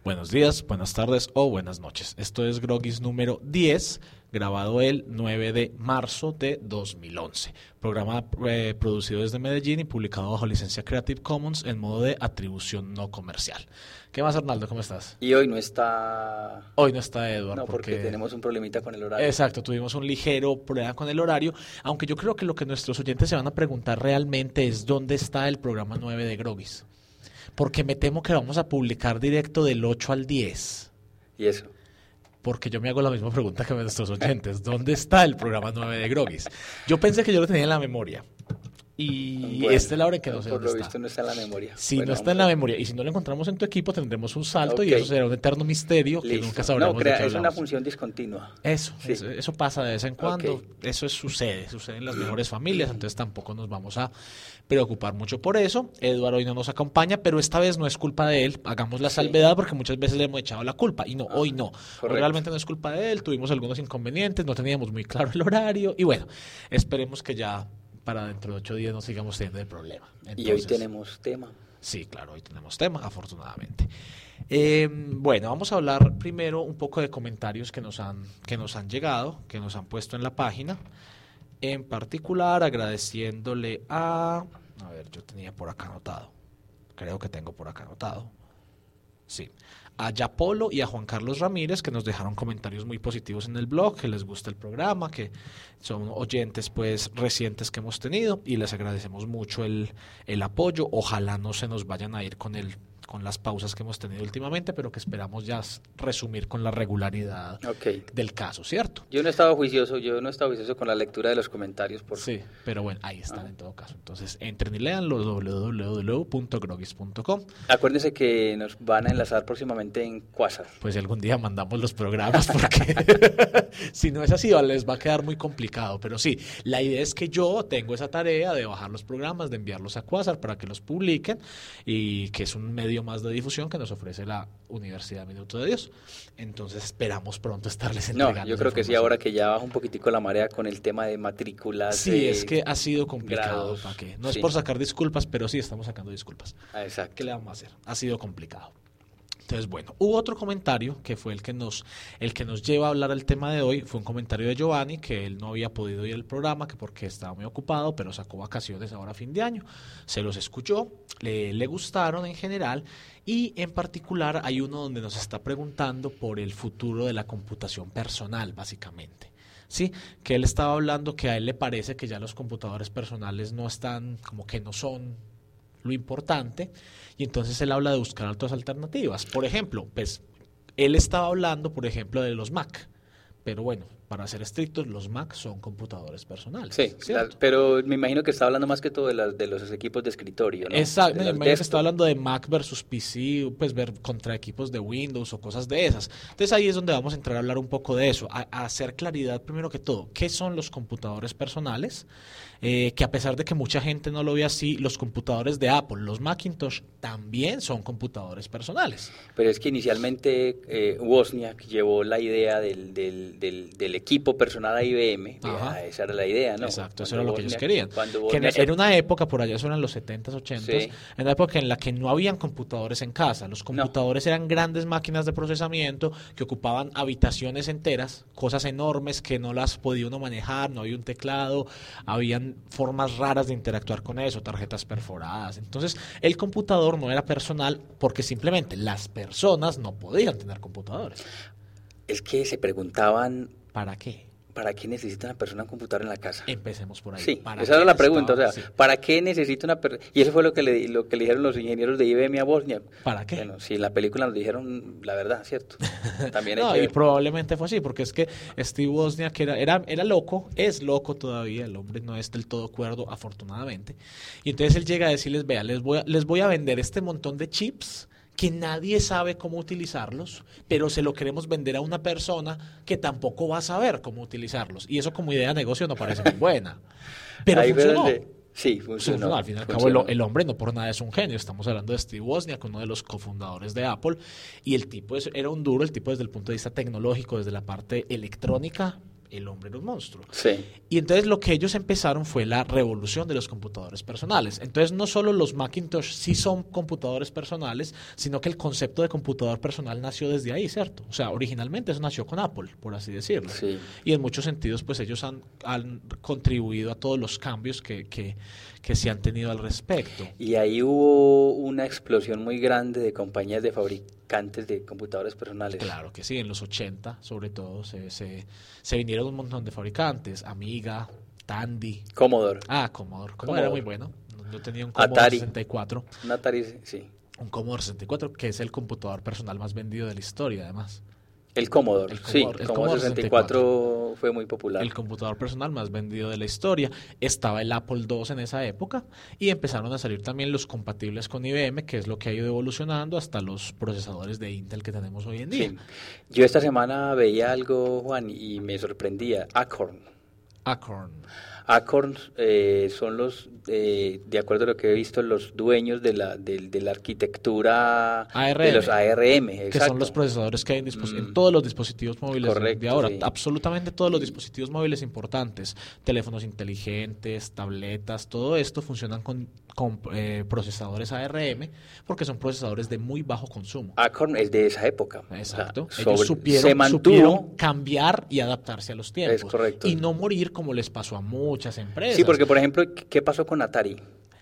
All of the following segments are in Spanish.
Buenos días, buenas tardes o buenas noches. Esto es Grogis número 10, grabado el 9 de marzo de 2011. Programa producido desde Medellín y publicado bajo licencia Creative Commons en modo de atribución no comercial. ¿Qué más, Arnaldo? ¿Cómo estás? Y hoy no está... Hoy no está Edward. No, porque tenemos un problemita con el horario. Exacto, tuvimos un ligero problema con el horario, aunque yo creo que lo que nuestros oyentes se van a preguntar realmente es ¿dónde está el programa 9 de Grogis? Porque me temo que vamos a publicar directo del 8 al 10. ¿Y eso? Porque yo me hago la misma pregunta que nuestros oyentes. ¿Dónde está el programa 9 de Grogis? Yo pensé que yo lo tenía en la memoria. Y bueno, esta es la hora en que no sé dónde está. Por lo visto no está en la memoria. Sí, bueno, no está en la memoria. Y si no lo encontramos en tu equipo, tendremos un salto y eso será un eterno misterio que nunca sabremos de qué hablamos. Es una función discontinua. Eso, sí. eso pasa de vez en cuando. Eso sucede en las mejores familias, entonces tampoco nos vamos a preocupar mucho por eso. Eduardo hoy no nos acompaña, pero esta vez no es culpa de él. Hagamos la salvedad porque muchas veces le hemos echado la culpa. Y no, hoy no. Hoy realmente no es culpa de él. Tuvimos algunos inconvenientes, no teníamos muy claro el horario. Y bueno, esperemos que ya para dentro de 8 días no sigamos teniendo el problema. Entonces, y hoy tenemos tema. Sí, claro, hoy tenemos tema, afortunadamente. Bueno, vamos a hablar primero un poco de comentarios que nos han llegado, que nos han puesto en la página. En particular, agradeciéndole a ver, yo tenía por acá anotado. Creo que tengo por acá anotado. Sí. A Yapolo y a Juan Carlos Ramírez, que nos dejaron comentarios muy positivos en el blog, que les gusta el programa, que son oyentes pues recientes que hemos tenido y les agradecemos mucho el apoyo. Ojalá no se nos vayan a ir con las pausas que hemos tenido últimamente, pero que esperamos ya resumir con la regularidad del caso, ¿cierto? Yo no he estado juicioso con la lectura de los comentarios. Sí, pero bueno, ahí están en todo caso. Entonces, entren y leanlo, www.grogis.com. Acuérdense que nos van a enlazar próximamente en Quasar. Pues algún día mandamos los programas, porque si no es así, les va a quedar muy complicado. Pero sí, la idea es que yo tengo esa tarea de bajar los programas, de enviarlos a Quasar para que los publiquen, y que es un medio más de difusión que nos ofrece la Universidad Minuto de Dios. Entonces esperamos pronto estarles entregando. No, yo creo que sí, ahora que ya baja un poquitico la marea con el tema de matrículas. Sí, es que ha sido complicado. Grados, ¿para qué? No es por sacar disculpas, pero sí estamos sacando disculpas. Exacto. ¿Qué le vamos a hacer? Ha sido complicado. Entonces, bueno, hubo otro comentario que fue el que nos lleva a hablar del tema de hoy. Fue un comentario de Giovanni, que él no había podido ir al programa, que porque estaba muy ocupado, pero sacó vacaciones ahora a fin de año. Se los escuchó, le gustaron en general, y en particular hay uno donde nos está preguntando por el futuro de la computación personal, básicamente. Sí, que él estaba hablando que a él le parece que ya los computadores personales no están, como que no son lo importante, y entonces él habla de buscar otras alternativas. Por ejemplo, pues él estaba hablando, por ejemplo, de los Mac, pero bueno, para ser estrictos, los Mac son computadores personales. Sí, pero me imagino que está hablando más que todo de los equipos de escritorio, ¿no? Exacto, me imagino que está hablando de Mac versus PC, pues ver contra equipos de Windows o cosas de esas. Entonces ahí es donde vamos a entrar a hablar un poco de eso, a hacer claridad primero que todo, ¿qué son los computadores personales? Que a pesar de que mucha gente no lo ve así, los computadores de Apple, los Macintosh, también son computadores personales. Pero es que inicialmente Wozniak llevó la idea del equipo personal a IBM. Esa era la idea, ¿no? Exacto, eso era lo que ellos querían. Era una época, por allá, eso eran los 70s, 80s, en una época en la que no habían computadores en casa. Los computadores eran grandes máquinas de procesamiento que ocupaban habitaciones enteras, cosas enormes que no las podía uno manejar, no había un teclado, habían formas raras de interactuar con eso, tarjetas perforadas. Entonces, el computador no era personal porque simplemente las personas no podían tener computadores. Es que se preguntaban... ¿Para qué? ¿Para qué necesita una persona un computador en la casa? Empecemos por ahí. Sí, esa era la pregunta, ¿para qué necesita una persona? Y eso fue lo que le dijeron los ingenieros de IBM a Wozniak. ¿Para qué? Bueno, sí, en la película nos dijeron la verdad, ¿cierto? También y probablemente fue así, porque es que Steve Wozniak era loco, es loco todavía, el hombre no es del todo cuerdo, afortunadamente. Y entonces él llega a decirles, vea, les voy a vender este montón de chips que nadie sabe cómo utilizarlos, pero se lo queremos vender a una persona que tampoco va a saber cómo utilizarlos. Y eso como idea de negocio no parece muy buena. Pero funcionó. Sí, funcionó. Al fin y al cabo, el hombre no por nada es un genio. Estamos hablando de Steve Wozniak, uno de los cofundadores de Apple, y el tipo era un duro, el tipo desde el punto de vista tecnológico, desde la parte electrónica, el hombre era un monstruo. Sí. Y entonces lo que ellos empezaron fue la revolución de los computadores personales. Entonces no solo los Macintosh sí son computadores personales, sino que el concepto de computador personal nació desde ahí, ¿cierto? O sea, originalmente eso nació con Apple, por así decirlo. Sí. Y en muchos sentidos, pues ellos han contribuido a todos los cambios que se han tenido al respecto. Y ahí hubo una explosión muy grande de compañías de fabricantes de computadores personales. Claro que sí, en los 80 sobre todo se vinieron un montón de fabricantes, Amiga, Tandy. Commodore. Commodore era muy bueno. Yo tenía un Commodore Atari. 64. Un Atari, sí. Un Commodore 64, que es el computador personal más vendido de la historia, además. El Commodore, sí, el Commodore 64 fue muy popular. El computador personal más vendido de la historia. Estaba el Apple II en esa época y empezaron a salir también los compatibles con IBM, que es lo que ha ido evolucionando hasta los procesadores de Intel que tenemos hoy en día. Sí. Yo esta semana veía algo, Juan, y me sorprendía. Acorn son los, de acuerdo a lo que he visto, los dueños de la arquitectura ARM, de los ARM, exacto. Que son los procesadores que hay en todos los dispositivos móviles. Correcto, de ahora. Sí. Absolutamente todos los dispositivos móviles importantes, teléfonos inteligentes, tabletas, todo esto funcionan con procesadores ARM porque son procesadores de muy bajo consumo. Acorn es de esa época. Exacto. O sea, ellos supieron cambiar y adaptarse a los tiempos. Es correcto. Y no morir como les pasó a muchas empresas. Sí, porque por ejemplo, ¿qué pasó con Atari?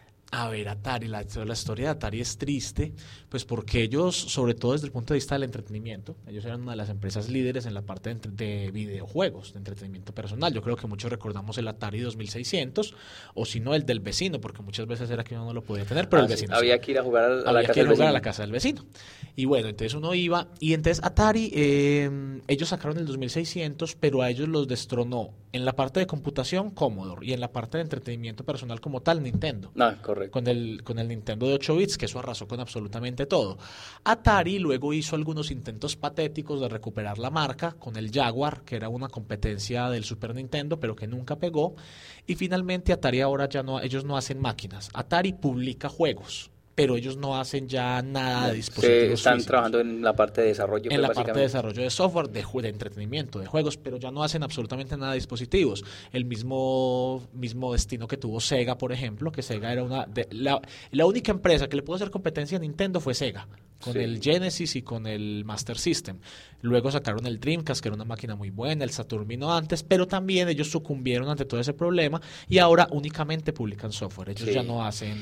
A ver, Atari, la historia de Atari es triste, pues porque ellos, sobre todo desde el punto de vista del entretenimiento, ellos eran una de las empresas líderes en la parte de videojuegos, de entretenimiento personal. Yo creo que muchos recordamos el Atari 2600, o si no, el del vecino, porque muchas veces era que uno no lo podía tener, pero el vecino había sí. Que ir a jugar a la casa del vecino. Y bueno, entonces uno iba, y entonces Atari, ellos sacaron el 2600, pero a ellos los destronó en la parte de computación Commodore, y en la parte de entretenimiento personal como tal, Nintendo. Correcto. Con el Nintendo de 8 bits, que eso arrasó con absolutamente todo. Atari luego hizo algunos intentos patéticos de recuperar la marca con el Jaguar, que era una competencia del Super Nintendo, pero que nunca pegó. Y finalmente Atari ahora ellos no hacen máquinas. Atari publica juegos, pero ellos no hacen ya nada de dispositivos están físicos. Trabajando en la parte de desarrollo. En la parte de desarrollo de software, de entretenimiento, de juegos, pero ya no hacen absolutamente nada de dispositivos. El mismo destino que tuvo Sega, por ejemplo, que Sega era la única empresa que le pudo hacer competencia a Nintendo fue Sega, con el Genesis y con el Master System. Luego sacaron el Dreamcast, que era una máquina muy buena, el Saturn vino antes, pero también ellos sucumbieron ante todo ese problema y ahora únicamente publican software. Ellos ya no hacen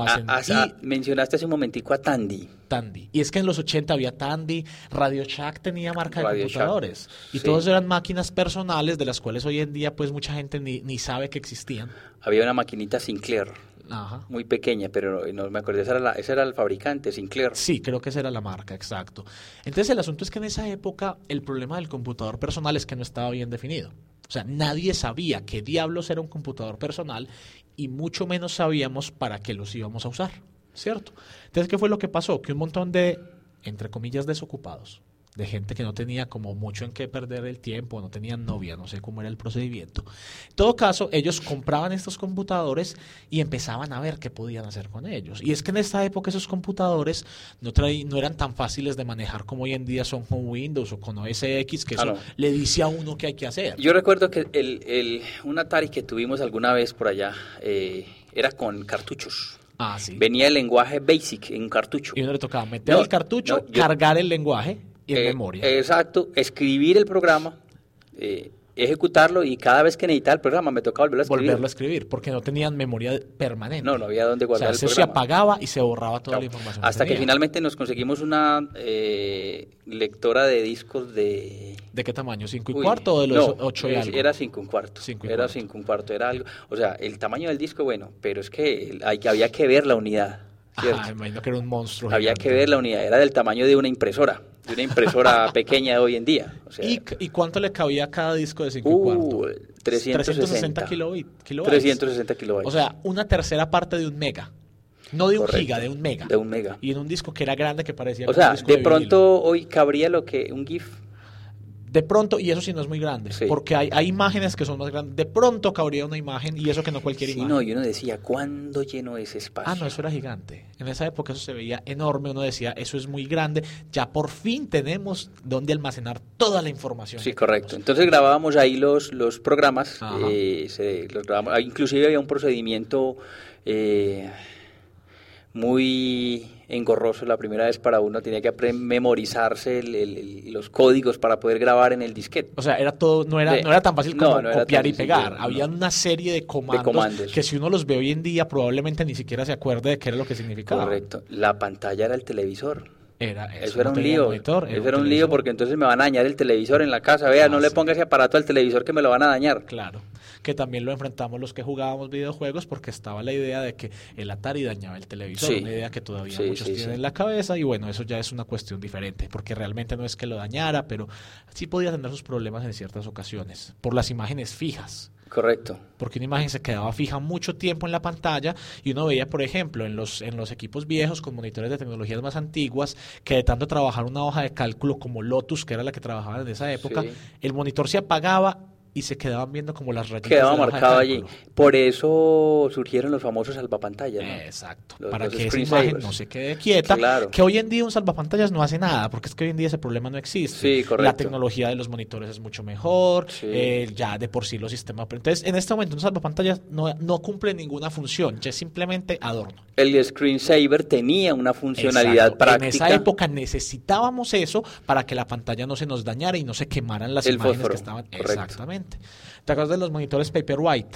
mencionaste hace un momentico a Tandy. Y es que en los 80 había Tandy, Radio Shack tenía marca de computadores. Shack, y todos eran máquinas personales de las cuales hoy en día pues mucha gente ni sabe que existían. Había una maquinita Sinclair. Ajá. Muy pequeña, pero no me acuerdo, ese era el fabricante, Sinclair. Sí, creo que esa era la marca, exacto. Entonces el asunto es que en esa época el problema del computador personal es que no estaba bien definido. O sea, nadie sabía qué diablos era un computador personal y mucho menos sabíamos para qué los íbamos a usar, ¿cierto? Entonces, ¿qué fue lo que pasó? Que un montón de, entre comillas, desocupados, de gente que no tenía como mucho en qué perder el tiempo, no tenían novia, no sé cómo era el procedimiento. En todo caso, ellos compraban estos computadores y empezaban a ver qué podían hacer con ellos. Y es que en esta época esos computadores no eran tan fáciles de manejar como hoy en día son con Windows o con OS X, que eso le dice a uno qué hay que hacer. Yo recuerdo que un Atari que tuvimos alguna vez por allá era con cartuchos. Sí. Venía el lenguaje BASIC en un cartucho. Y uno le tocaba meter el cartucho, cargar el lenguaje y en memoria. Exacto, escribir el programa, ejecutarlo y cada vez que necesitaba el programa me tocaba volverlo a escribir. Porque no tenían memoria permanente. No había dónde guardar el programa. Se apagaba y se borraba toda la información. Hasta que finalmente nos conseguimos una lectora de discos de... ¿De qué tamaño? ¿5 1/4 o de los 8 y algo? Era 5 1/4. Era 5 1/4, era algo... O sea, el tamaño del disco, bueno, pero es que había que ver la unidad. Me imagino que era un monstruo. Había que ver la unidad, era del tamaño de una impresora pequeña de hoy en día. O sea, ¿Y cuánto le cabía a cada disco de 5 1/4? 360 kilobytes. 360 kilobytes. O sea, una tercera parte de un mega. No de un giga, de un mega. De un mega. Y en un disco que era grande, que parecía... O sea, de pronto hoy cabría lo que un GIF. De pronto, y eso sí no es muy grande, porque hay imágenes que son más grandes. De pronto cabría una imagen y eso que no cualquier imagen. No, y uno decía, ¿cuándo llenó ese espacio? No, eso era gigante. En esa época eso se veía enorme. Uno decía, eso es muy grande. Ya por fin tenemos donde almacenar toda la información. Sí, correcto. Entonces grabábamos ahí los programas. Los grabábamos. Inclusive había un procedimiento muy engorroso la primera vez para uno, tenía que memorizarse los códigos para poder grabar en el disquete. O sea, era todo, no era tan fácil como copiar y pegar. Había una serie de comandos que si uno los ve hoy en día probablemente ni siquiera se acuerde de qué era lo que significaba. Correcto. La pantalla era el televisor. Eso era un lío. Eso era un lío porque entonces me van a dañar el televisor en la casa. Vea, no le ponga ese aparato al televisor que me lo van a dañar. Claro, que también lo enfrentamos los que jugábamos videojuegos porque estaba la idea de que el Atari dañaba el televisor, una idea que todavía muchos tienen en la cabeza y bueno, eso ya es una cuestión diferente porque realmente no es que lo dañara, pero sí podía tener sus problemas en ciertas ocasiones por las imágenes fijas. Correcto. Porque una imagen se quedaba fija mucho tiempo en la pantalla y uno veía, por ejemplo, en los equipos viejos con monitores de tecnologías más antiguas, que de tanto trabajar una hoja de cálculo como Lotus, que era la que trabajaban en esa época, el monitor se apagaba y se quedaban viendo como las rayitas. Quedaba marcado allí. Por eso surgieron los famosos salvapantallas, ¿no? Exacto. Para que esa imagen no se quede quieta. Claro. Que hoy en día un salvapantallas no hace nada, porque es que hoy en día ese problema no existe. Sí, correcto. La tecnología de los monitores es mucho mejor. Ya de por sí los sistemas. Entonces, en este momento un salvapantallas no cumple ninguna función, ya es simplemente adorno. El screensaver tenía una funcionalidad práctica. En esa época necesitábamos eso para que la pantalla no se nos dañara y no se quemaran las imágenes fósforo, que estaban. Correcto. Exactamente. ¿Te acuerdas de los monitores Paperwhite?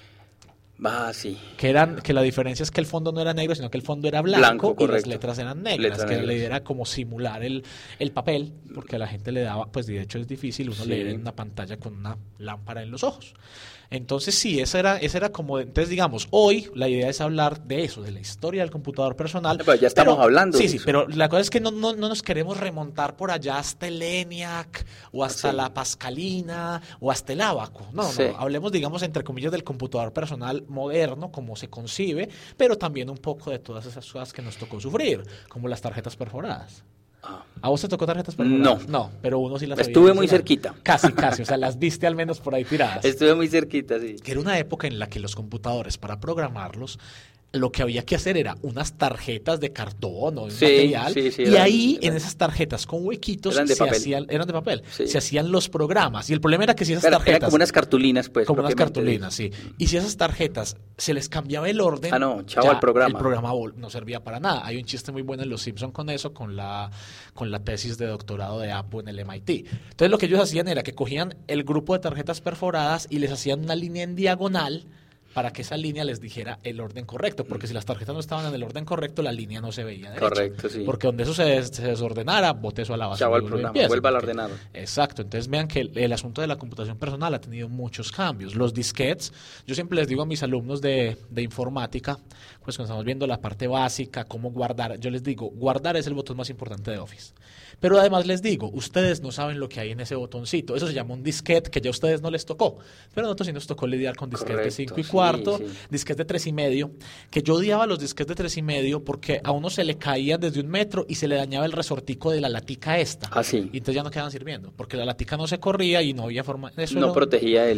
Sí. Que la diferencia es que el fondo no era negro, sino que el fondo era blanco y las letras eran negras. La idea era como simular el papel, porque a la gente le daba, pues de hecho es difícil uno leer en una pantalla con una lámpara en los ojos. Entonces sí, esa era como, entonces digamos, hoy la idea es hablar de eso, de la historia del computador personal. Pero ya estamos hablando. Sí, pero la cosa es que no nos queremos remontar por allá hasta el ENIAC, o hasta la Pascalina, o hasta el Abaco. No, hablemos, digamos, entre comillas, del computador personal moderno, como se concibe, pero también un poco de todas esas cosas que nos tocó sufrir, como las tarjetas perforadas. ¿A vos te tocó tarjetas perforadas? No, pero uno sí las había. Estuve muy cerquita. Casi, o sea, las viste al menos por ahí tiradas. Estuve muy cerquita, sí. Que era una época en la que los computadores, para programarlos, lo que había que hacer era unas tarjetas de cartón o de material, y ahí en esas tarjetas con huequitos eran de papel, se hacían los programas, y el problema era que si esas tarjetas... Eran como unas cartulinas, pues. Como unas cartulinas, sí. Y si esas tarjetas se les cambiaba el orden... el programa. El programa no servía para nada. Hay un chiste muy bueno en Los Simpson con eso, con la tesis de doctorado de Apu en el MIT. Entonces lo que ellos hacían era que cogían el grupo de tarjetas perforadas y les hacían una línea en diagonal para que esa línea les dijera el orden correcto, porque si las tarjetas no estaban en el orden correcto, la línea no se veía derecha. Correcto, sí. Porque donde eso se desordenara, bote eso a la basura. Chao el programa, vuelva al ordenado. Exacto, entonces vean que el asunto de la computación personal ha tenido muchos cambios. Los disquetes, yo siempre les digo a mis alumnos de informática, pues cuando estamos viendo la parte básica, cómo guardar, yo les digo, guardar es el botón más importante de Office. Pero además les digo, ustedes no saben lo que hay en ese botoncito, eso se llama un disquete que ya a ustedes no les tocó, pero a nosotros sí nos tocó lidiar con disquetes de 5 y cuarto, disquetes de 3 y medio, que yo odiaba los disquetes de 3 y medio porque a uno se le caía desde 1 metro y se le dañaba el resortico de la latica esta, y entonces ya no quedaban sirviendo, porque la latica no se corría y no había forma, eso no protegía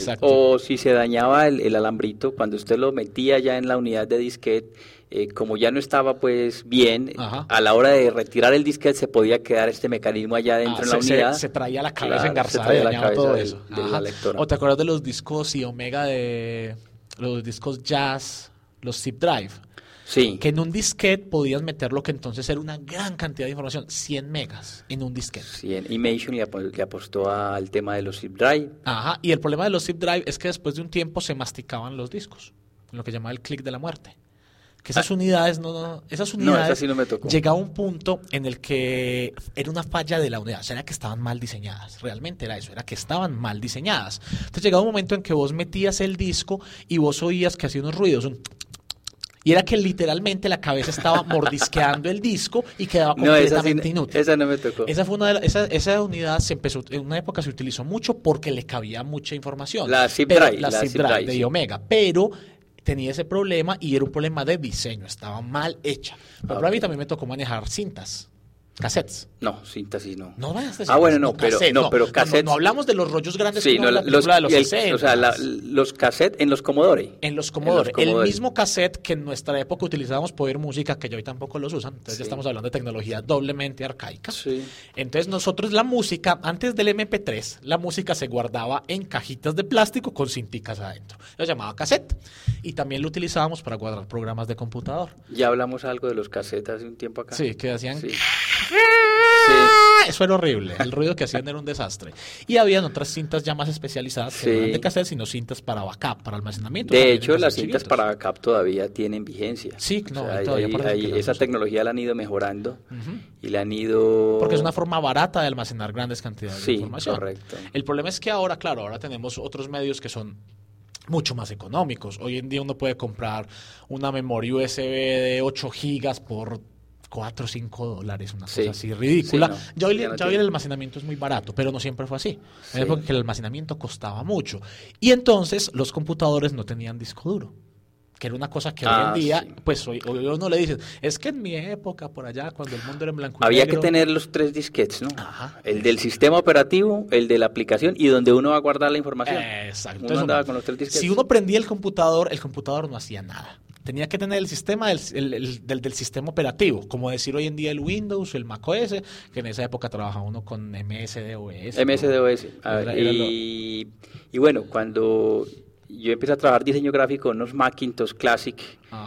o si se dañaba el alambrito, cuando usted lo metía ya en la unidad de disquete, como ya no estaba pues bien, a la hora de retirar el disquete se podía quedar este mecanismo allá dentro en la unidad. Se traía la cabeza engarzada y dañaba todo eso. ¿O te acuerdas de los discos y Omega de los discos Jazz, los zip drive? Sí. Que en un disquete podías meter lo que entonces era una gran cantidad de información, 100 megas en un disquete. 100. Imagine le apostó al tema de los zip drive. Y el problema de los zip drive es que después de un tiempo se masticaban los discos, lo que llamaba el clic de la muerte. Que esas unidades, esa sí no me tocó. Llegaba a un punto en el que era una falla de la unidad, o sea, era que estaban mal diseñadas, realmente era eso, era que estaban mal diseñadas. Entonces llegaba un momento en que vos metías el disco y vos oías que hacía unos ruidos, y era que literalmente la cabeza estaba mordisqueando el disco y quedaba completamente inútil. Esa no me tocó. Esa unidad se empezó, en una época se utilizó mucho porque le cabía mucha información. La zip drive. La zip drive de Omega, pero tenía ese problema y era un problema de diseño, estaba mal hecha. Pero a mí también me tocó manejar cintas. Cassettes. No, síntesis no. No, bueno, no, pero cassettes. No hablamos de los rollos grandes sí, como la película de los 60. O sea, los cassettes en los Commodore. En los Commodore. El mismo cassette que en nuestra época utilizábamos para oír música, que ya hoy tampoco los usan. Entonces ya estamos hablando de tecnología doblemente arcaica. Sí. Entonces nosotros la música, antes del MP3, la música se guardaba en cajitas de plástico con cinticas adentro. Lo llamaba cassette. Y también lo utilizábamos para guardar programas de computador. Ya hablamos algo de los cassettes hace un tiempo acá. Sí, que hacían... Sí. Eso era horrible, el ruido que hacían era un desastre. Y habían otras cintas ya más especializadas que no eran de cassette, sino cintas para backup, para almacenamiento. De hecho, las cintas para backup todavía tienen vigencia. Sí, no, o sea, todavía esa tecnología la han ido mejorando y la han ido... Porque es una forma barata de almacenar grandes cantidades de información. Correcto. El problema es que ahora tenemos otros medios que son mucho más económicos. Hoy en día uno puede comprar una memoria USB de 8 gigas por $4 o $5, una cosa así ridícula. Sí, ya hoy el almacenamiento es muy barato, pero no siempre fue así. En época que el almacenamiento costaba mucho. Y entonces los computadores no tenían disco duro, que era una cosa que hoy en día, pues hoy uno le dice, es que en mi época, por allá, cuando el mundo era en blanco y había negro, que tener los 3 disquetes, ¿no? Ajá. El del sistema operativo, el de la aplicación y donde uno va a guardar la información. Exacto. Uno andaba con los 3 disquetes. Si uno prendía el computador no hacía nada. Tenía que tener el sistema del sistema operativo, como decir hoy en día el Windows o el macOS, que en esa época trabajaba uno con MS-DOS. MS-DOS. Y bueno, cuando yo empecé a trabajar diseño gráfico en unos Macintosh Classic,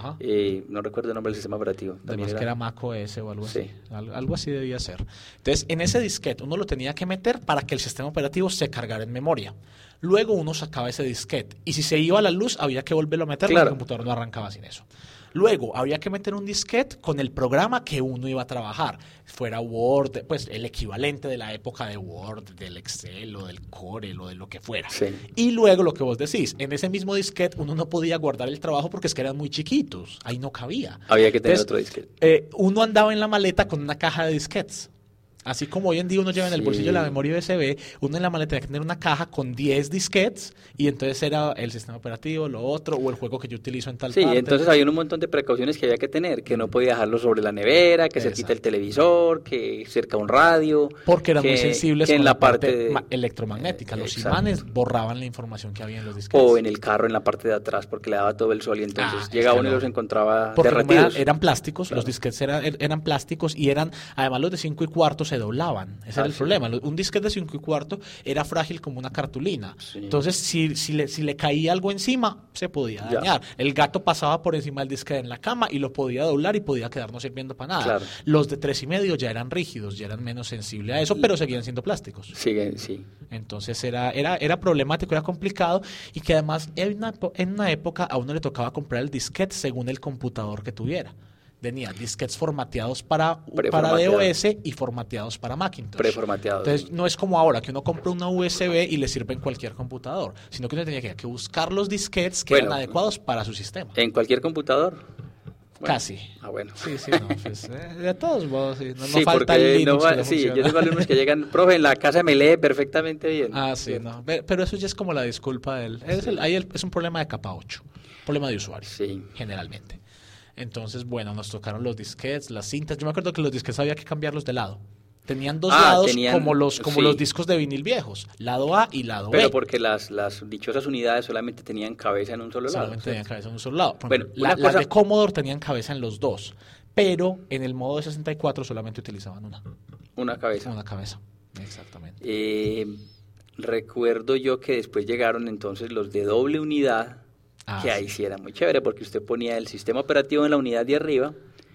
no recuerdo el nombre del sistema operativo. Además que era macOS o algo así. Algo así debía ser. Entonces, en ese disquete uno lo tenía que meter para que el sistema operativo se cargara en memoria. Luego uno sacaba ese disquete y si se iba a la luz había que volverlo a meter porque el computador no arrancaba sin eso. Luego había que meter un disquete con el programa que uno iba a trabajar, fuera Word, pues el equivalente de la época de Word, del Excel o del Corel o de lo que fuera. Sí. Y luego lo que vos decís, en ese mismo disquete uno no podía guardar el trabajo porque es que eran muy chiquitos, ahí no cabía. Había que tener otro disquete. Uno andaba en la maleta con una caja de disquetes. Así como hoy en día uno lleva en el bolsillo la memoria USB, uno en la maleta tenía que tener una caja con 10 disquetes y entonces era el sistema operativo, lo otro, o el juego que yo utilizo en tal parte. Sí, entonces había un montón de precauciones que había que tener, que no podía dejarlo sobre la nevera, que cerquita el televisor, que cerca un radio. Porque eran muy sensibles con la parte de... electromagnética. Los imanes borraban la información que había en los disquetes. O en el carro, en la parte de atrás, porque le daba todo el sol y entonces llegaba uno y los encontraba derretidos. Eran plásticos, los disquetes eran plásticos y además los de 5 y cuarto se doblaban. Ese era el problema. Un disquete de 5 y cuarto era frágil como una cartulina. Sí. Entonces, si le caía algo encima, se podía dañar. El gato pasaba por encima del disquete en la cama y lo podía doblar y podía quedar no sirviendo para nada. Claro. Los de 3,5 ya eran rígidos, ya eran menos sensibles a eso, pero seguían siendo plásticos. Sí. Entonces era problemático, era complicado y que además en una época a uno le tocaba comprar el disquete según el computador que tuviera. Tenía disquetes formateados para DOS y formateados para Macintosh. Preformateados. Entonces, no es como ahora que uno compra una USB y le sirve en cualquier computador, sino que uno tenía que buscar los disquetes que eran adecuados para su sistema. ¿En cualquier computador? Bueno, casi. Bueno. Sí, no, pues, de todos modos, no falta el Linux. Yo tengo alumnos que llegan, profe, en la casa me lee perfectamente bien. No. Pero eso ya es como la disculpa del... Es un problema de capa 8, problema de usuario, generalmente. Entonces, bueno, nos tocaron los disquetes, las cintas. Yo me acuerdo que los disquetes había que cambiarlos de lado. Tenían dos lados como los discos de vinil viejos, lado A y lado B. Pero porque las dichosas unidades solamente tenían cabeza en un solo lado. Solamente tenían cabeza en un solo lado. Bueno, las de Commodore tenían cabeza en los dos, pero en el modo de 64 solamente utilizaban una. Una cabeza. Una cabeza, exactamente. Recuerdo yo que después llegaron entonces los de doble unidad, que ahí sí era muy chévere porque usted ponía el sistema operativo en la unidad de arriba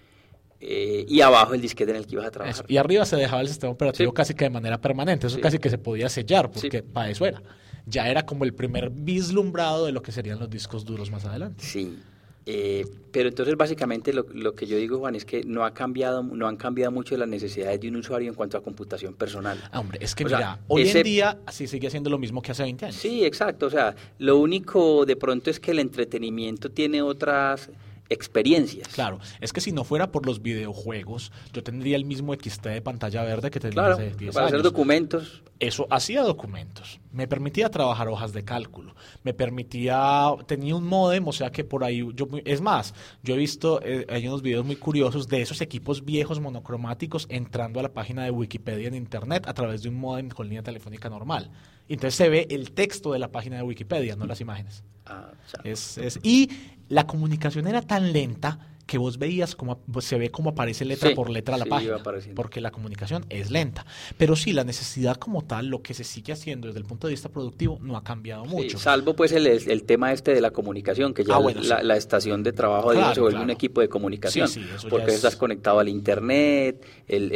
y abajo el disquete en el que ibas a trabajar. Y arriba se dejaba el sistema operativo casi que de manera permanente, eso casi que se podía sellar porque para eso era. Ya era como el primer vislumbrado de lo que serían los discos duros más adelante. Sí. Pero entonces básicamente lo que yo digo, Juan, es que no han cambiado mucho las necesidades de un usuario en cuanto a computación personal. Hombre, es que hoy en día así sigue siendo lo mismo que hace 20 años. Sí, exacto, o sea, lo único de pronto es que el entretenimiento tiene otras experiencias. Claro, es que si no fuera por los videojuegos, yo tendría el mismo XT de pantalla verde que tenía hace 10 años. Para hacer documentos. Eso hacía documentos, me permitía trabajar hojas de cálculo, tenía un módem, o sea que por ahí, es más, yo he visto, hay unos videos muy curiosos de esos equipos viejos monocromáticos entrando a la página de Wikipedia en internet a través de un módem con línea telefónica normal. Entonces se ve el texto de la página de Wikipedia, no las imágenes. Y la comunicación era tan lenta que vos veías se ve cómo aparece letra por letra la página, porque la comunicación es lenta. Pero sí, la necesidad como tal, lo que se sigue haciendo desde el punto de vista productivo, no ha cambiado mucho. Salvo pues el tema de la comunicación, que ya la estación de trabajo se vuelve un equipo de comunicación, porque estás conectado al internet,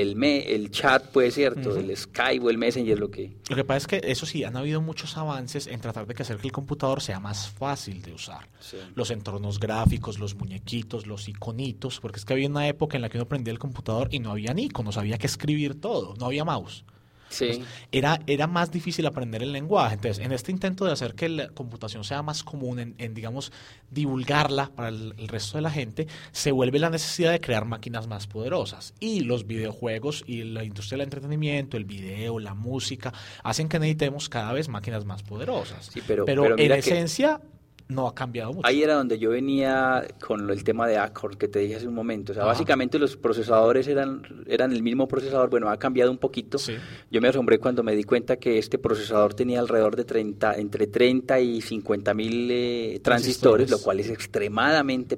el chat, pues cierto, el Skype o el Messenger, Lo que pasa es que eso sí, han habido muchos avances en tratar de hacer que el computador sea más fácil de usar. Los entornos gráficos, los muñequitos, los iconitos, porque es que había una época en la que uno prendía el computador y no había iconos, había que escribir todo, no había mouse. Entonces, era más difícil aprender el lenguaje. Entonces, en este intento de hacer que la computación sea más común, en digamos, divulgarla para el resto de la gente, se vuelve la necesidad de crear máquinas más poderosas. Y los videojuegos y la industria del entretenimiento, el video, la música, hacen que necesitemos cada vez máquinas más poderosas. Pero en esencia no ha cambiado mucho. Ahí era donde yo venía con el tema de Accord que te dije hace un momento. O sea, básicamente los procesadores eran el mismo procesador. Bueno, ha cambiado un poquito. Sí. Yo me asombré cuando me di cuenta que este procesador tenía alrededor de entre 30 y 50 mil transistores, lo cual es extremadamente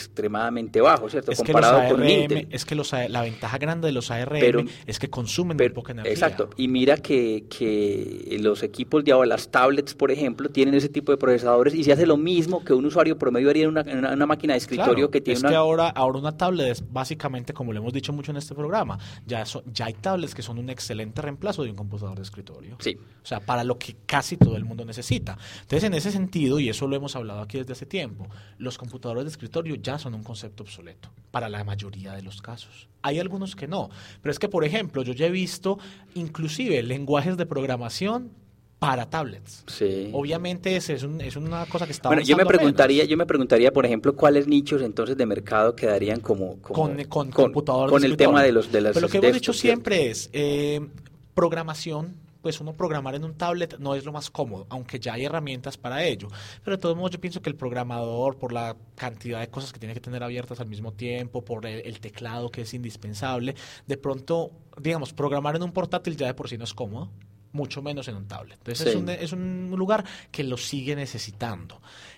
bajo, ¿cierto? Comparado con Intel. Es que la ventaja grande de los ARM es que consumen muy poca energía. Exacto. Y mira que los equipos las tablets, por ejemplo, tienen ese tipo de procesadores y se hace lo mismo que un usuario promedio haría en una máquina de escritorio que tiene que ahora una tablet es básicamente, como lo hemos dicho mucho en este programa, ya hay tablets que son un excelente reemplazo de un computador de escritorio. Sí. O sea, para lo que casi todo el mundo necesita. Entonces, en ese sentido, y eso lo hemos hablado aquí desde hace tiempo, los computadores de escritorio ya son un concepto obsoleto para la mayoría de los casos. Hay algunos que no, pero es que, por ejemplo, yo ya he visto inclusive lenguajes de programación para tablets. Sí. Obviamente es una cosa que está avanzando. Yo me preguntaría, por ejemplo, cuáles nichos entonces de mercado quedarían con computadores con el tema de las Pero lo que hemos dicho siempre es programación. Pues uno programar en un tablet no es lo más cómodo, aunque ya hay herramientas para ello. Pero de todos modos yo pienso que el programador, por la cantidad de cosas que tiene que tener abiertas al mismo tiempo, por el teclado que es indispensable, de pronto, digamos, programar en un portátil ya de por sí no es cómodo, mucho menos en un tablet. Entonces es un lugar que lo sigue necesitando.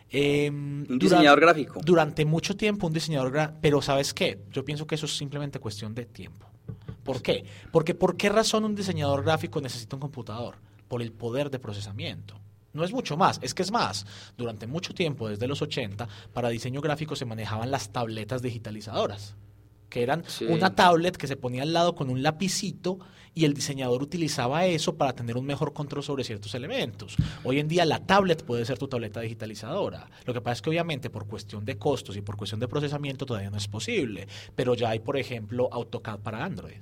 Un diseñador gráfico. Durante mucho tiempo un diseñador gráfico, pero ¿sabes qué? Yo pienso que eso es simplemente cuestión de tiempo. ¿Por qué? Porque ¿por qué razón un diseñador gráfico necesita un computador? Por el poder de procesamiento. No es mucho más, es que es más. Durante mucho tiempo, desde los 80, para diseño gráfico se manejaban las tabletas digitalizadoras, que eran una tablet que se ponía al lado con un lapicito y el diseñador utilizaba eso para tener un mejor control sobre ciertos elementos. Hoy en día la tablet puede ser tu tableta digitalizadora. Lo que pasa es que obviamente por cuestión de costos y por cuestión de procesamiento todavía no es posible, pero ya hay, por ejemplo, AutoCAD para Android,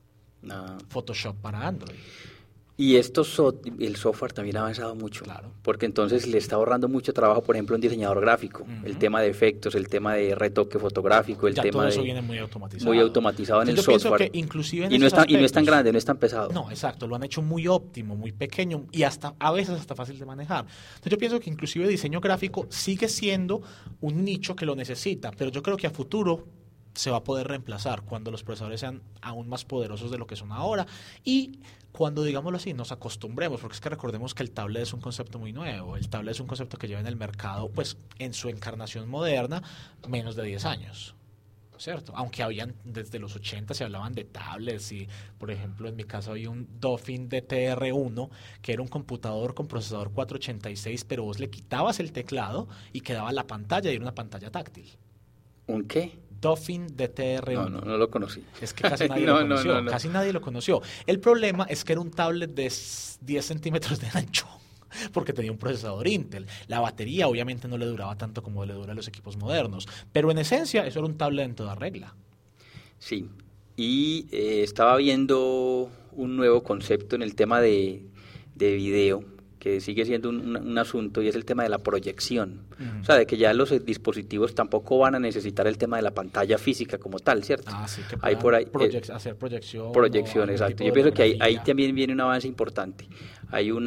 Photoshop para Android. Y el software también ha avanzado mucho, porque entonces le está ahorrando mucho trabajo, por ejemplo, a un diseñador gráfico, el tema de efectos, el tema de retoque fotográfico, el tema todo eso viene muy automatizado en el software. Que inclusive y no es tan grande, no es tan pesado. No, exacto, lo han hecho muy óptimo, muy pequeño y a veces hasta fácil de manejar. Entonces yo pienso que inclusive diseño gráfico sigue siendo un nicho que lo necesita, pero yo creo que a futuro se va a poder reemplazar cuando los procesadores sean aún más poderosos de lo que son ahora y cuando, digámoslo así, nos acostumbremos, porque es que recordemos que el tablet es un concepto muy nuevo, el tablet es un concepto que lleva en el mercado, pues en su encarnación moderna, menos de 10 años, ¿cierto? Aunque habían, desde los 80 se hablaban de tablets y, por ejemplo, en mi caso había un Dolphin DTR1, que era un computador con procesador 486, pero vos le quitabas el teclado y quedaba la pantalla y era una pantalla táctil. ¿Un qué? Dolphin DTR1. No lo conocí. Es que casi nadie lo conoció. Casi nadie lo conoció. El problema es que era un tablet de 10 centímetros de ancho, porque tenía un procesador Intel. La batería obviamente no le duraba tanto como le dura a los equipos modernos, pero en esencia eso era un tablet en toda regla. Sí, y estaba viendo un nuevo concepto en el tema de video, que sigue siendo un asunto, y es el tema de la proyección. O sea, de que ya los dispositivos tampoco van a necesitar el tema de la pantalla física como tal, ¿cierto? Sí, que hay por ahí hacer proyección. Proyección, exacto. Yo pienso que ahí también viene un avance importante. Hay un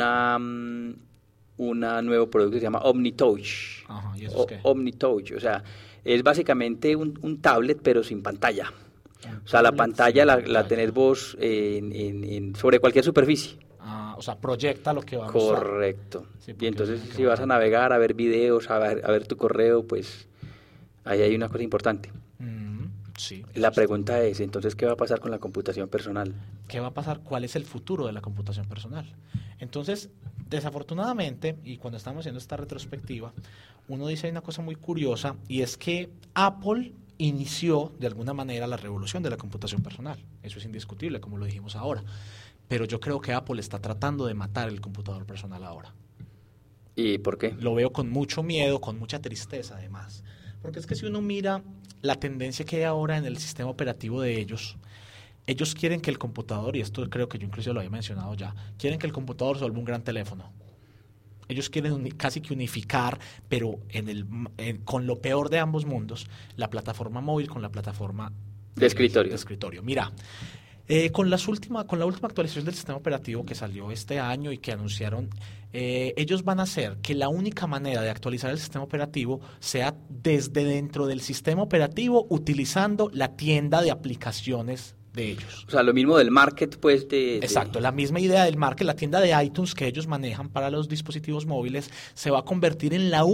nuevo producto que se llama OmniTouch. ¿Y eso es qué? OmniTouch, o sea, es básicamente un tablet pero sin pantalla. O sea, la pantalla la tenés vos sobre cualquier superficie. O sea, proyecta lo que va a mostrar. Correcto. Sí, y entonces si vas a navegar, a ver videos, a ver tu correo, pues ahí hay una cosa importante. Sí. La pregunta es, entonces, ¿qué va a pasar con la computación personal? ¿Qué va a pasar? ¿Cuál es el futuro de la computación personal? Entonces, desafortunadamente, y cuando estamos haciendo esta retrospectiva, uno dice una cosa muy curiosa, y es que Apple inició de alguna manera la revolución de la computación personal. Eso es indiscutible, como lo dijimos ahora. Pero yo creo que Apple está tratando de matar el computador personal ahora. ¿Y por qué? Lo veo con mucho miedo, con mucha tristeza además. Porque es que si uno mira la tendencia que hay ahora en el sistema operativo de ellos quieren que el computador, y esto creo que yo incluso lo había mencionado ya, quieren que el computador se vuelva un gran teléfono. Ellos quieren casi que unificar, pero con lo peor de ambos mundos, la plataforma móvil con la plataforma de escritorio. Mira, con la última actualización del sistema operativo que salió este año y que anunciaron, ellos van a hacer que la única manera de actualizar el sistema operativo sea desde dentro del sistema operativo utilizando la tienda de aplicaciones de ellos. O sea, lo mismo del market, pues, Exacto, la misma idea del market, la tienda de iTunes que ellos manejan para los dispositivos móviles se va a convertir en el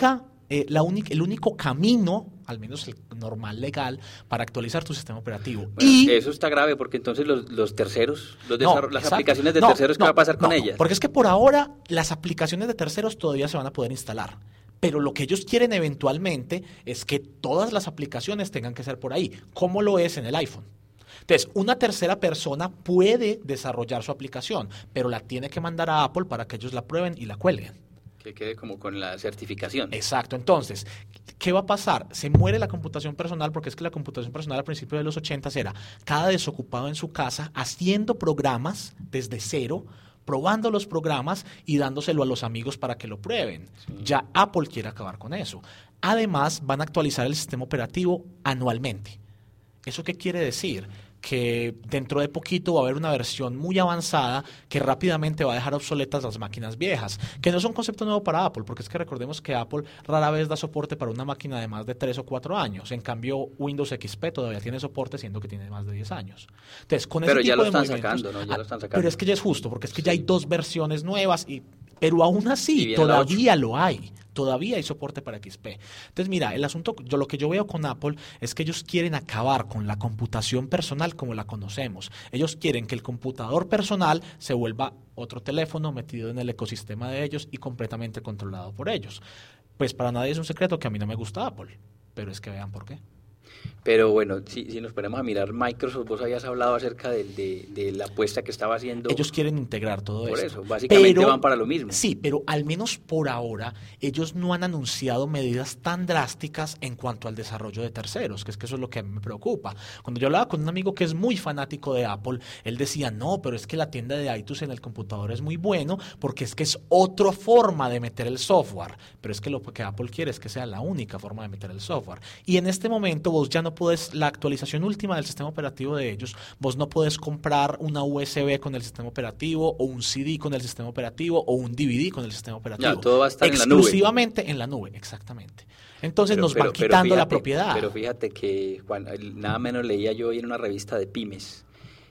único camino, al menos el normal legal, para actualizar tu sistema operativo. Bueno, y eso está grave porque entonces los terceros, las aplicaciones de terceros, ¿qué va a pasar con ellas? Porque es que por ahora las aplicaciones de terceros todavía se van a poder instalar. Pero lo que ellos quieren eventualmente es que todas las aplicaciones tengan que ser por ahí, como lo es en el iPhone. Entonces, una tercera persona puede desarrollar su aplicación, pero la tiene que mandar a Apple para que ellos la prueben y la cuelguen. Que quede como con la certificación. Exacto. Entonces, ¿qué va a pasar? Se muere la computación personal, porque es que la computación personal al principio de los 80 era cada desocupado en su casa haciendo programas desde cero, probando los programas y dándoselo a los amigos para que lo prueben. Sí. Ya Apple quiere acabar con eso. Además, van a actualizar el sistema operativo anualmente. ¿Eso qué quiere decir? Que dentro de poquito va a haber una versión muy avanzada que rápidamente va a dejar obsoletas las máquinas viejas, que no es un concepto nuevo para Apple, porque es que recordemos que Apple rara vez da soporte para una máquina de más de 3 o 4 años. En cambio, Windows XP todavía tiene soporte, siendo que tiene más de 10 años. Entonces, con pero ese ya tipo lo de están sacando, ¿no? Ya lo están sacando. Pero es que ya es justo, porque es que ya hay 2 versiones nuevas, pero aún así todavía lo hay. Todavía hay soporte para XP. Entonces, mira, el asunto, lo que yo veo con Apple es que ellos quieren acabar con la computación personal como la conocemos. Ellos quieren que el computador personal se vuelva otro teléfono metido en el ecosistema de ellos y completamente controlado por ellos. Pues para nadie es un secreto que a mí no me gusta Apple, pero es que vean por qué. Pero bueno, si nos ponemos a mirar Microsoft, vos habías hablado acerca de la apuesta que estaba haciendo. Ellos quieren integrar todo esto. Por eso, básicamente van para lo mismo. Sí, pero al menos por ahora, ellos no han anunciado medidas tan drásticas en cuanto al desarrollo de terceros, que es que eso es lo que a mí me preocupa. Cuando yo hablaba con un amigo que es muy fanático de Apple, él decía, no, pero es que la tienda de iTunes en el computador es muy bueno, porque es que es otra forma de meter el software. Pero es que lo que Apple quiere es que sea la única forma de meter el software. Y en este momento vos ya no puedes, la actualización última del sistema operativo de ellos, vos no puedes comprar una USB con el sistema operativo o un CD con el sistema operativo o un DVD con el sistema operativo. Ya, todo va a estar exclusivamente en la nube, exactamente. Entonces nos van quitando la propiedad. Pero fíjate que, Juan, nada menos leía yo hoy en una revista de pymes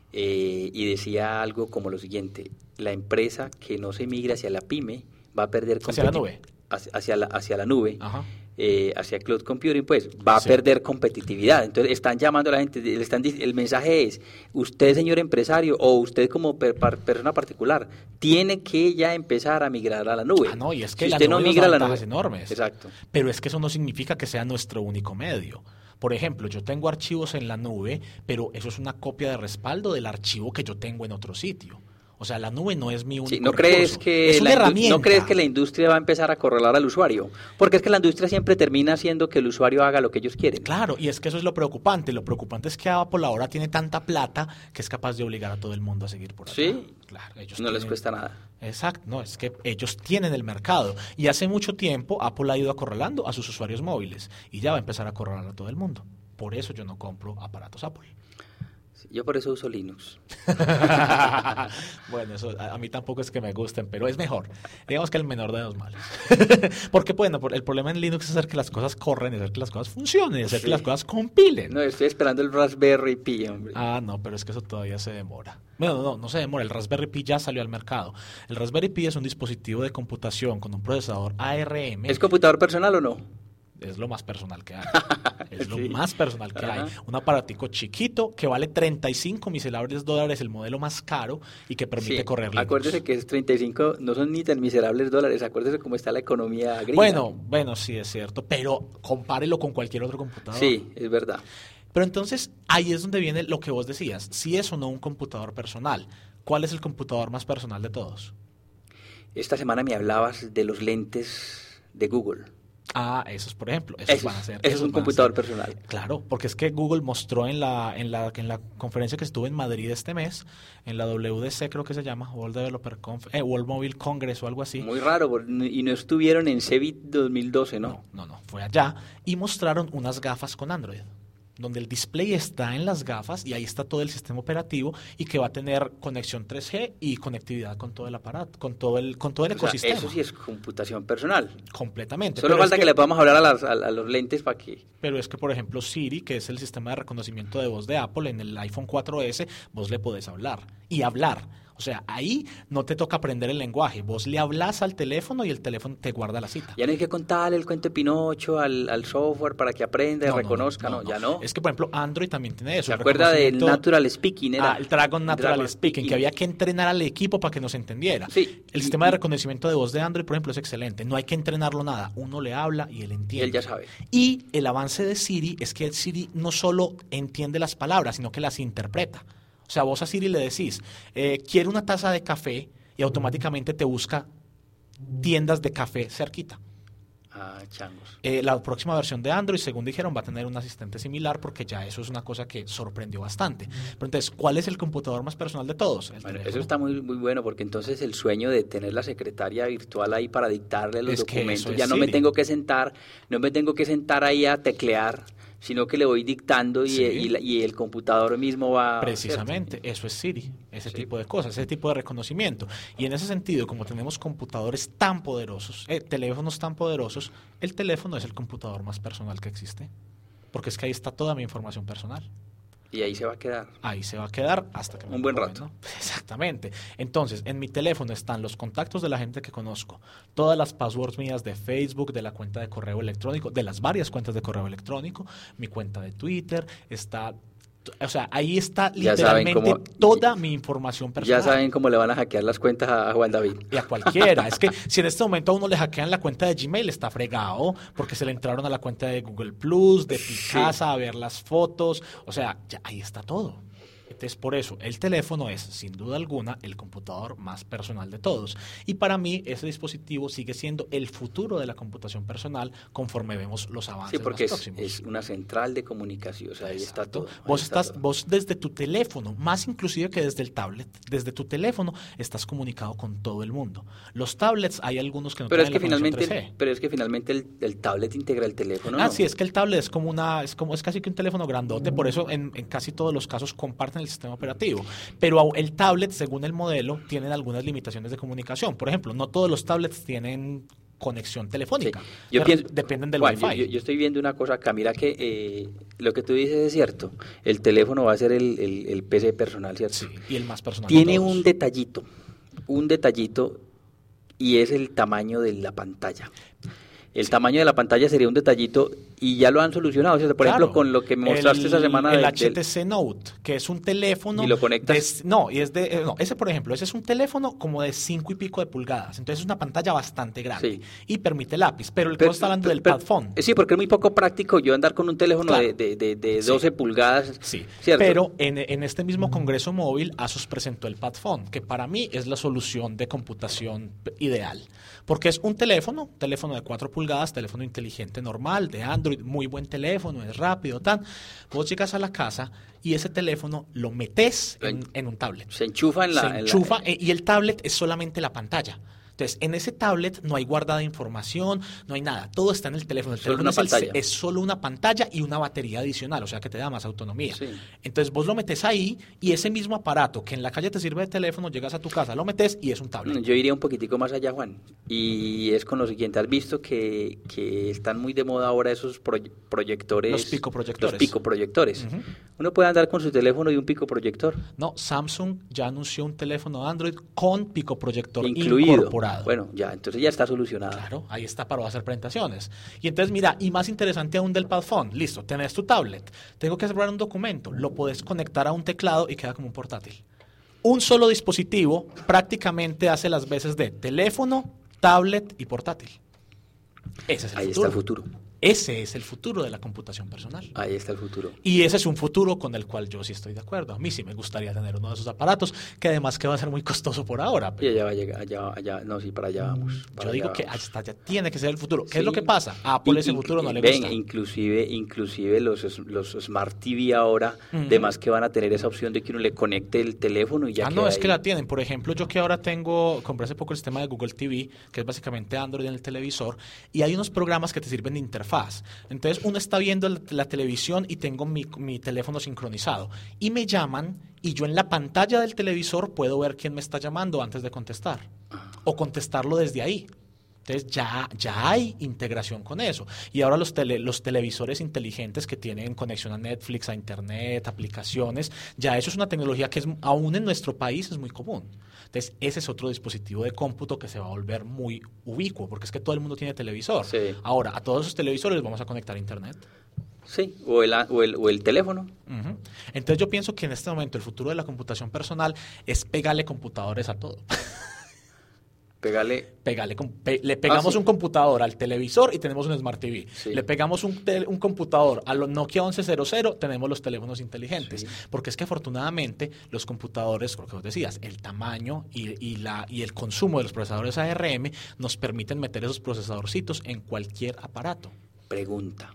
y decía algo como lo siguiente: la empresa que no se migre hacia la pyme va a perder hacia la nube. Hacia la nube. Ajá. Hacia cloud computing, pues va a perder competitividad. Entonces están llamando a la gente, el mensaje es: usted, señor empresario, o usted como persona particular, tiene que ya empezar a migrar a la nube. No, y es que si la usted nube no migra a la nube enormes. Exacto. Pero es que eso no significa que sea nuestro único medio. Por ejemplo, yo tengo archivos en la nube, pero eso es una copia de respaldo del archivo que yo tengo en otro sitio. O sea, la nube no es mi único ¿No crees que es una herramienta? ¿No crees que la industria va a empezar a correlar al usuario? Porque es que la industria siempre termina haciendo que el usuario haga lo que ellos quieren. Claro, y es que eso es lo preocupante. Lo preocupante es que Apple ahora tiene tanta plata que es capaz de obligar a todo el mundo a seguir por allá. Sí, claro, no les cuesta nada. Exacto, no, es que ellos tienen el mercado. Y hace mucho tiempo Apple ha ido acorralando a sus usuarios móviles y ya va a empezar a acorralar a todo el mundo. Por eso yo no compro aparatos Apple. Yo por eso uso Linux. Bueno, eso a mí tampoco es que me gusten, pero es mejor. Digamos que el menor de los males. Porque, bueno, el problema en Linux es hacer que las cosas corren, hacer que las cosas funcionen, hacer que las cosas compilen. No, estoy esperando el Raspberry Pi, hombre. Ah, no, pero es que eso todavía se demora. Bueno, no se demora. El Raspberry Pi ya salió al mercado. El Raspberry Pi es un dispositivo de computación con un procesador ARM. ¿Es computador personal o no? Es lo más personal que hay. Es lo más personal que hay. Un aparatico chiquito que vale $35 miserables el modelo más caro y que permite correr Linux. Acuérdese que es 35, no son ni tan miserables dólares. Acuérdese cómo está la economía gringa. Bueno, sí es cierto, pero compárelo con cualquier otro computador. Sí, es verdad. Pero entonces ahí es donde viene lo que vos decías. Si es o no un computador personal, ¿cuál es el computador más personal de todos? Esta semana me hablabas de los lentes de Google. Ah, esos, por ejemplo, esos van a ser. Es un computador personal. Claro, porque es que Google mostró en la conferencia que estuvo en Madrid este mes, en la WDC creo que se llama, World Mobile Congress o algo así. Muy raro, y no estuvieron en CeBIT 2012, ¿no? No, fue allá. Y mostraron unas gafas con Android, donde el display está en las gafas y ahí está todo el sistema operativo y que va a tener conexión 3G y conectividad con todo el aparato, con todo el ecosistema. Eso sí es computación personal. Completamente. Solo falta que le podamos hablar a los lentes para que... Pero es que, por ejemplo, Siri, que es el sistema de reconocimiento de voz de Apple, en el iPhone 4S, vos le podés hablar. Y hablar. O sea, ahí no te toca aprender el lenguaje. Vos le hablas al teléfono y el teléfono te guarda la cita. Ya no hay que contarle el cuento de Pinocho al software para que aprenda y reconozca, ¿no? Ya no. Es que, por ejemplo, Android también tiene eso. ¿Se acuerda del Natural Speaking? El Dragon Natural Speaking, que había que entrenar al equipo para que nos entendiera. Sí. El sistema de reconocimiento de voz de Android, por ejemplo, es excelente. No hay que entrenarlo nada. Uno le habla y él entiende. Y él ya sabe. Y el avance de Siri es que Siri no solo entiende las palabras, sino que las interpreta. O sea, vos a Siri le decís, quiero una taza de café y automáticamente te busca tiendas de café cerquita. Ah, changos. La próxima versión de Android, según dijeron, va a tener un asistente similar porque ya eso es una cosa que sorprendió bastante. Pero entonces, ¿cuál es el computador más personal de todos? Bueno, eso está muy, muy bueno porque entonces el sueño de tener la secretaria virtual ahí para dictarle los documentos, ya no me tengo que sentar ahí a teclear, sino que le voy dictando y el computador mismo va... Precisamente, ¿cierto? eso es Siri, ese tipo de cosas, ese tipo de reconocimiento. Y en ese sentido, como tenemos computadores tan poderosos, teléfonos tan poderosos, el teléfono es el computador más personal que existe. Porque es que ahí está toda mi información personal. Y ahí se va a quedar. Ahí se va a quedar hasta que... Un buen rato. ¿No? Exactamente. Entonces, en mi teléfono están los contactos de la gente que conozco, todas las passwords mías de Facebook, de la cuenta de correo electrónico, de las varias cuentas de correo electrónico, mi cuenta de Twitter, está... O sea, ahí está literalmente toda mi información personal. Ya saben cómo le van a hackear las cuentas a Juan David. Y a cualquiera. Es que si en este momento a uno le hackean la cuenta de Gmail, está fregado, porque se le entraron a la cuenta de Google Plus, de Picasa, a ver las fotos. O sea, ya ahí está todo. Entonces, por eso, el teléfono es, sin duda alguna, el computador más personal de todos. Y para mí, ese dispositivo sigue siendo el futuro de la computación personal conforme vemos los avances más próximos. Sí, porque es una central de comunicación, o sea, ahí está todo. Vos desde tu teléfono, más inclusive que desde el tablet, desde tu teléfono estás comunicado con todo el mundo. Los tablets, hay algunos que no tienen la conexión 3G. Pero es que finalmente el tablet integra el teléfono, ¿no? Sí, es que el tablet es casi que un teléfono grandote, por eso en casi todos los casos comparten el sistema operativo, pero el tablet, según el modelo, tienen algunas limitaciones de comunicación. Por ejemplo, no todos los tablets tienen conexión telefónica. Sí. Dependen del Wi-Fi. Yo estoy viendo una cosa acá, mira que lo que tú dices es cierto, el teléfono va a ser el PC personal, ¿cierto? Sí, y el más personal. Tiene un detallito y es el tamaño de la pantalla. El tamaño de la pantalla sería un detallito Y ya lo han solucionado, o sea, por ejemplo, con lo que me mostraste esa semana. El HTC Note, que es un teléfono... ¿Y lo conectas? Ese por ejemplo, ese es un teléfono como de 5 y pico de pulgadas, entonces es una pantalla bastante grande y permite lápiz, pero el que está hablando del PadPhone. Sí, porque es muy poco práctico yo andar con un teléfono de 12 pulgadas. Sí, ¿cierto? Pero en este mismo congreso móvil, Asus presentó el PadPhone, que para mí es la solución de computación ideal, porque es un teléfono de 4 pulgadas, teléfono inteligente normal, de Android, muy buen teléfono, es rápido, vos llegas a la casa y ese teléfono lo metes en un tablet. Se enchufa y el tablet es solamente la pantalla. Entonces, en ese tablet no hay guardada información, no hay nada, todo está en el teléfono. El teléfono es solo una pantalla y una batería adicional, o sea que te da más autonomía. Sí. Entonces, vos lo metes ahí y ese mismo aparato que en la calle te sirve de teléfono, llegas a tu casa, lo metes y es un tablet. Yo iría un poquitico más allá, Juan, y es con lo siguiente. ¿Has visto que están muy de moda ahora esos proyectores? Los picoproyectores. Los picoproyectores. Uh-huh. ¿Uno puede andar con su teléfono y un picoproyector? No, Samsung ya anunció un teléfono Android con picoproyector incorporado. Bueno, entonces ya está solucionado. Claro, ahí está para hacer presentaciones. Y entonces, mira, y más interesante aún del PadPhone, listo, tenés tu tablet, tengo que cerrar un documento, lo podés conectar a un teclado y queda como un portátil. Un solo dispositivo prácticamente hace las veces de teléfono, tablet y portátil. Ese es el futuro. Ahí está el futuro. Ese es el futuro de la computación personal. Ahí está el futuro. Y ese es un futuro con el cual yo sí estoy de acuerdo. A mí sí me gustaría tener uno de esos aparatos, que además que va a ser muy costoso por ahora. Pero... Y allá va a llegar, para allá vamos. Yo digo que hasta allá tiene que ser el futuro. ¿Qué es lo que pasa? A Apple ese futuro no le gusta. Inclusive los Smart TV ahora, además que van a tener esa opción de que uno le conecte el teléfono y ya no, es que la tienen. Por ejemplo, yo que ahora compré hace poco el sistema de Google TV, que es básicamente Android en el televisor, y hay unos programas que te sirven de interfaz. Entonces uno está viendo la televisión y tengo mi teléfono sincronizado y me llaman y yo en la pantalla del televisor puedo ver quién me está llamando antes de contestar o contestarlo desde ahí. Entonces ya hay integración con eso. Y ahora los televisores inteligentes que tienen conexión a Netflix, a Internet, aplicaciones, ya eso es una tecnología que aún en nuestro país es muy común. Entonces ese es otro dispositivo de cómputo que se va a volver muy ubicuo, porque es que todo el mundo tiene televisor. Sí. Ahora, a todos esos televisores vamos a conectar a Internet. Sí, o el teléfono. Uh-huh. Entonces yo pienso que en este momento el futuro de la computación personal es pegarle computadores a todo. Le pegamos un computador al televisor y tenemos un Smart TV. Sí. Le pegamos un computador a los Nokia 1100, tenemos los teléfonos inteligentes. Sí. Porque es que afortunadamente los computadores, lo que vos decías, el tamaño y el consumo de los procesadores ARM nos permiten meter esos procesadorcitos en cualquier aparato. Pregunta.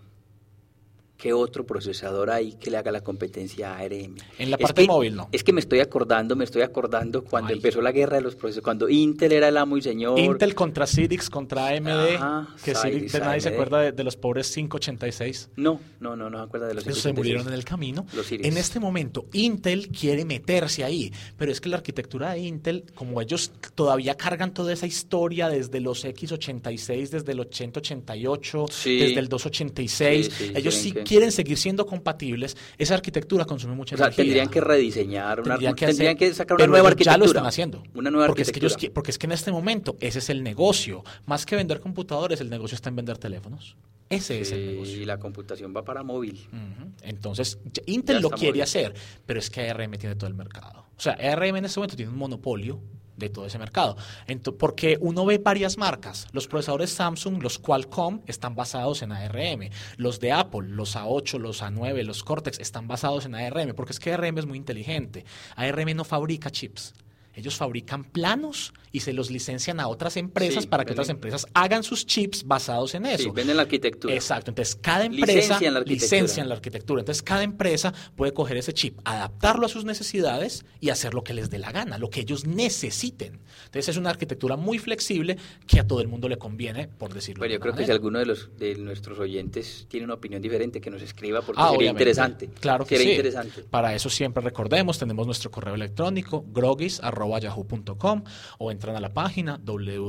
¿Qué otro procesador hay que le haga la competencia a ARM? En la parte móvil, no. Es que me estoy acordando cuando empezó la guerra de los procesadores, cuando Intel era el amo y señor. Intel contra Cyrix, contra AMD, que Cyrix, nadie se acuerda de los pobres 586. No se acuerda de los 586. Esos se murieron en el camino. En este momento, Intel quiere meterse ahí, pero es que la arquitectura de Intel, como ellos todavía cargan toda esa historia desde los X86, desde el 8088, desde el 286, ellos sí quieren seguir siendo compatibles, esa arquitectura consume mucha energía. Tendrían que rediseñar, tendrían que sacar una nueva arquitectura. Ya lo están haciendo. Una nueva arquitectura. Porque es que en este momento ese es el negocio. Más que vender computadores, el negocio está en vender teléfonos. Ese es el negocio. Y la computación va para móvil. Uh-huh. Entonces, Intel lo quiere hacer, pero es que ARM tiene todo el mercado. O sea, ARM en este momento tiene un monopolio de todo ese mercado. Porque uno ve varias marcas. Los procesadores Samsung, los Qualcomm, están basados en ARM. Los de Apple, los A8, los A9, los Cortex, están basados en ARM, porque es que ARM es muy inteligente. ARM no fabrica chips. Ellos fabrican planos y se los licencian a otras empresas para que otras empresas hagan sus chips basados en eso. Sí, venden la arquitectura. Exacto. Entonces, cada empresa licencia la arquitectura. Entonces, cada empresa puede coger ese chip, adaptarlo a sus necesidades y hacer lo que les dé la gana, lo que ellos necesiten. Entonces, es una arquitectura muy flexible que a todo el mundo le conviene, por decirlo. Pero yo creo que si alguno de nuestros oyentes tiene una opinión diferente, que nos escriba porque sería interesante. Claro que sí. Interesante. Para eso siempre recordemos, tenemos nuestro correo electrónico, grogis@yahoo.com, o entran a la página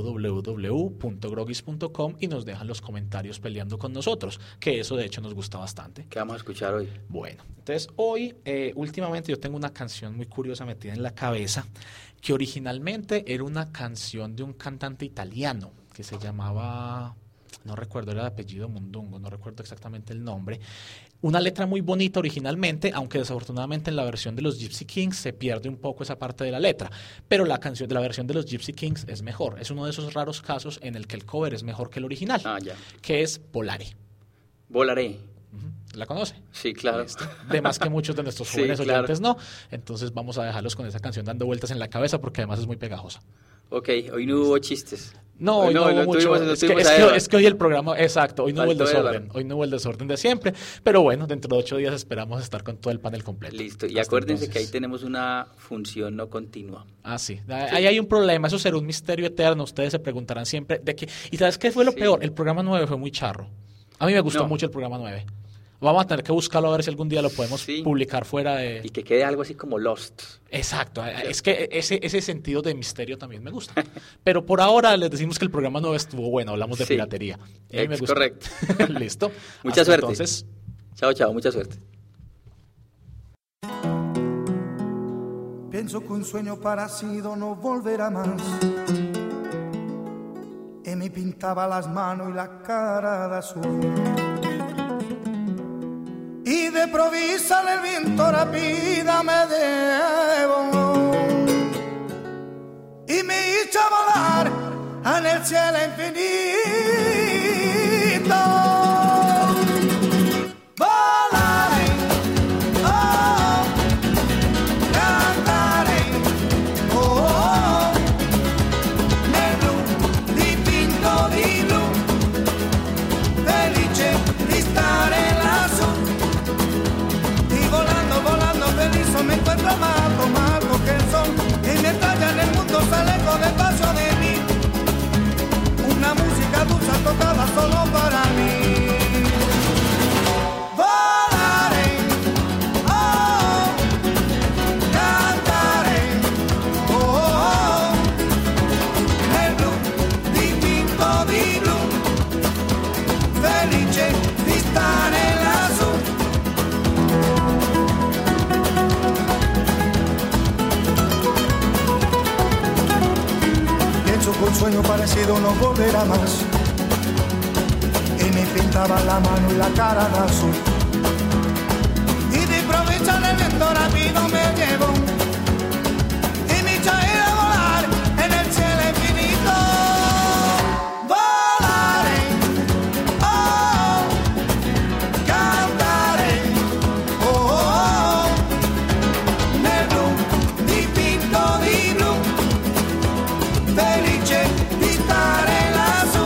www.grogis.com y nos dejan los comentarios peleando con nosotros, que eso de hecho nos gusta bastante. ¿Qué vamos a escuchar hoy? Bueno, entonces hoy, últimamente yo tengo una canción muy curiosa metida en la cabeza, que originalmente era una canción de un cantante italiano que se llamaba... no recuerdo, era de apellido Mundungo, no recuerdo exactamente el nombre. Una letra muy bonita originalmente, aunque desafortunadamente en la versión de los Gypsy Kings se pierde un poco esa parte de la letra. Pero la canción de la versión de los Gypsy Kings es mejor. Es uno de esos raros casos en el que el cover es mejor que el original, que es Volare. Volare. ¿La conoce? Sí, claro. De más que muchos de nuestros jóvenes oyentes no. Entonces vamos a dejarlos con esa canción dando vueltas en la cabeza porque además es muy pegajosa. Ok, hoy no hubo chistes. No, hoy no hubo mucho. Es que hoy el programa, exacto, hoy no hubo el desorden. Hoy no hubo el desorden de siempre. Pero bueno, dentro de 8 días esperamos estar con todo el panel completo. Listo, y acuérdense que ahí tenemos una función no continua. Ah, sí. Ahí hay un problema, eso será un misterio eterno. Ustedes se preguntarán siempre de qué. ¿Y sabes qué fue lo peor? El programa 9 fue muy charro. A mí me gustó mucho el programa 9. Vamos a tener que buscarlo a ver si algún día lo podemos publicar fuera de... Y que quede algo así como Lost. Exacto. Es que ese sentido de misterio también me gusta. Pero por ahora les decimos que el programa no estuvo bueno. Hablamos de piratería. Y a mí me gustó. Correcto. Listo. Mucha suerte. Entonces... Chao. Mucha suerte. Pienso que un sueño parecido no volverá más. Y me pintaba las manos y la cara de azul. Y de provisa el viento rápida me llevó y me hizo volar en el cielo infinito. Volaré, oh, cantaré, oh, nel blu dipinto di blu, felice di stare lassù. Volando feliz me encuentro mal que el sol y mientras ya en el mundo se alejo despacio de mí, una música dulce tocada solo para mí. Volaré, oh, cantaré, oh, nel blu dipinto di blu, felice di stare lassù. Un sueño parecido no volverá más. Y me pintaba la mano y la cara de azul. Y de improviso el viento rápido me llevó y me echó a ir a volar en el cielo infinito. Volaré, oh, cantaré, oh, nel blu dipinto di blu, felice di stare lassù.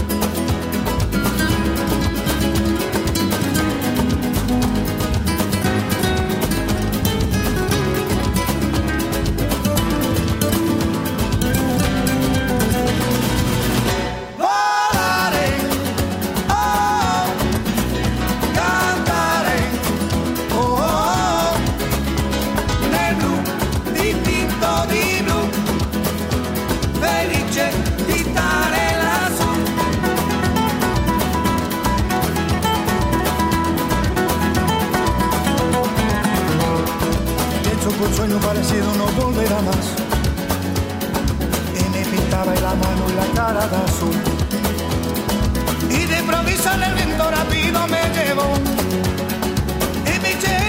Volare, oh, cantare, oh, nel blu dipinto di blu, felice di stare lassù. Pienso que un sueño parecido no volverá más. Y me pintaba la mano y la cara de azul. Y de improviso el viento rápido me llevó y me llevó